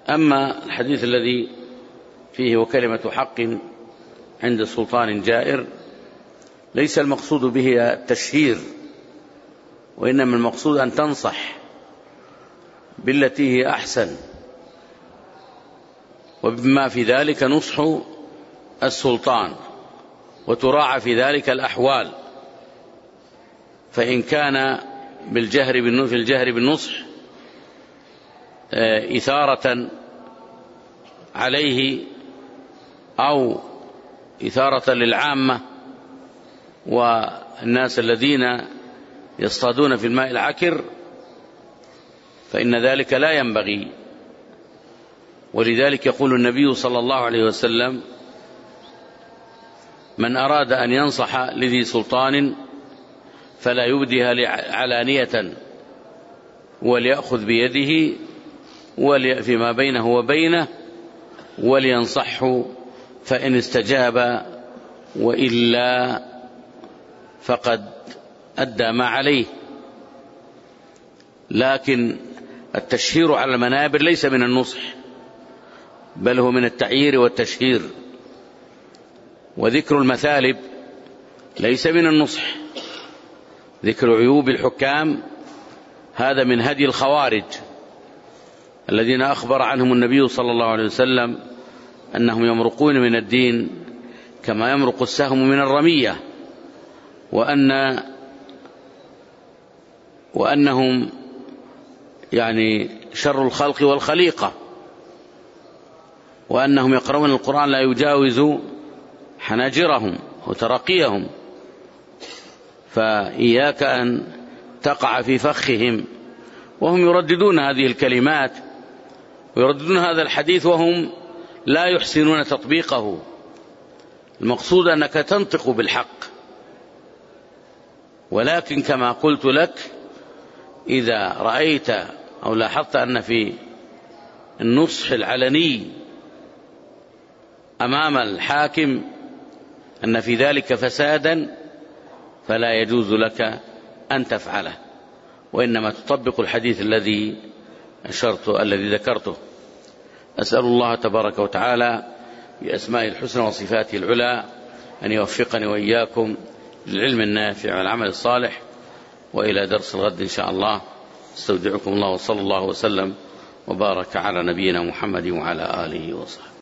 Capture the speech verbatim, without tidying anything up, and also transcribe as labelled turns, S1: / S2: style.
S1: أما الحديث الذي فيه وكلمة حق عند سلطان جائر ليس المقصود به التشهير، وإنما المقصود أن تنصح بالتي هي أحسن، وبما في ذلك نصح السلطان، وتراعى في ذلك الأحوال. فإن كان بالجهر في الجهر بالنصح إثارة عليه أو إثارة للعامة والناس الذين يصطادون في الماء العكر فإن ذلك لا ينبغي. ولذلك يقول النبي صلى الله عليه وسلم: من أراد أن ينصح لذي سلطان فلا يبدها علانية وليأخذ بيده فيما بينه وبينه ولينصحه، فإن استجاب وإلا فقد أدى ما عليه. لكن التشهير على المنابر ليس من النصح، بل هو من التعيير والتشهير. وذكر المثالب ليس من النصح. ذكر عيوب الحكام هذا من هدي الخوارج الذين أخبر عنهم النبي صلى الله عليه وسلم أنهم يمرقون من الدين كما يمرق السهم من الرمية، وأن وأنهم يعني شر الخلق والخليقة، وأنهم يقرؤون القرآن لا يجاوز حناجرهم وترقيهم، فإياك أن تقع في فخهم. وهم يرددون هذه الكلمات ويرددون هذا الحديث وهم لا يحسنون تطبيقه. المقصود أنك تنطق بالحق، ولكن كما قلت لك إذا رأيت أو لاحظت أن في النصح العلني أمام الحاكم أن في ذلك فسادا فلا يجوز لك أن تفعله، وإنما تطبق الحديث الذي أشرت الذي ذكرته. أسأل الله تبارك وتعالى بأسمائه الحسنى وصفاته العلى أن يوفقني وإياكم للعلم النافع والعمل الصالح. وإلى درس الغد إن شاء الله. استودعكم الله، وصلى الله وسلم وبارك على نبينا محمد وعلى آله وصحبه.